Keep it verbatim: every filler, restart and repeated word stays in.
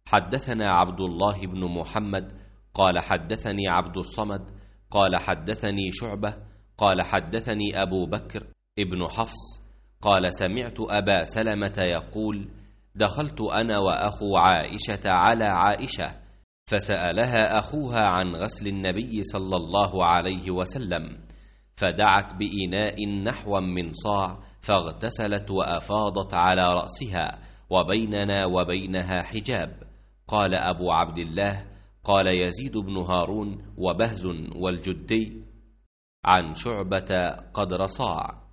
حدثنا عبد الله بن محمد قال حدثني عبد الصمد قال حدثني شعبة قال حدثني أبو بكر ابن حفص قال سمعت أبا سلمة يقول دخلت أنا وأخو عائشة على عائشة فسألها أخوها عن غسل النبي صلى الله عليه وسلم، فدعت بإناء نحو من صاع فاغتسلت وأفاضت على رأسها وبيننا وبينها حجاب. قال أبو عبد الله قال يزيد بن هارون وبهز والجدي عن شعبة قدر صاع.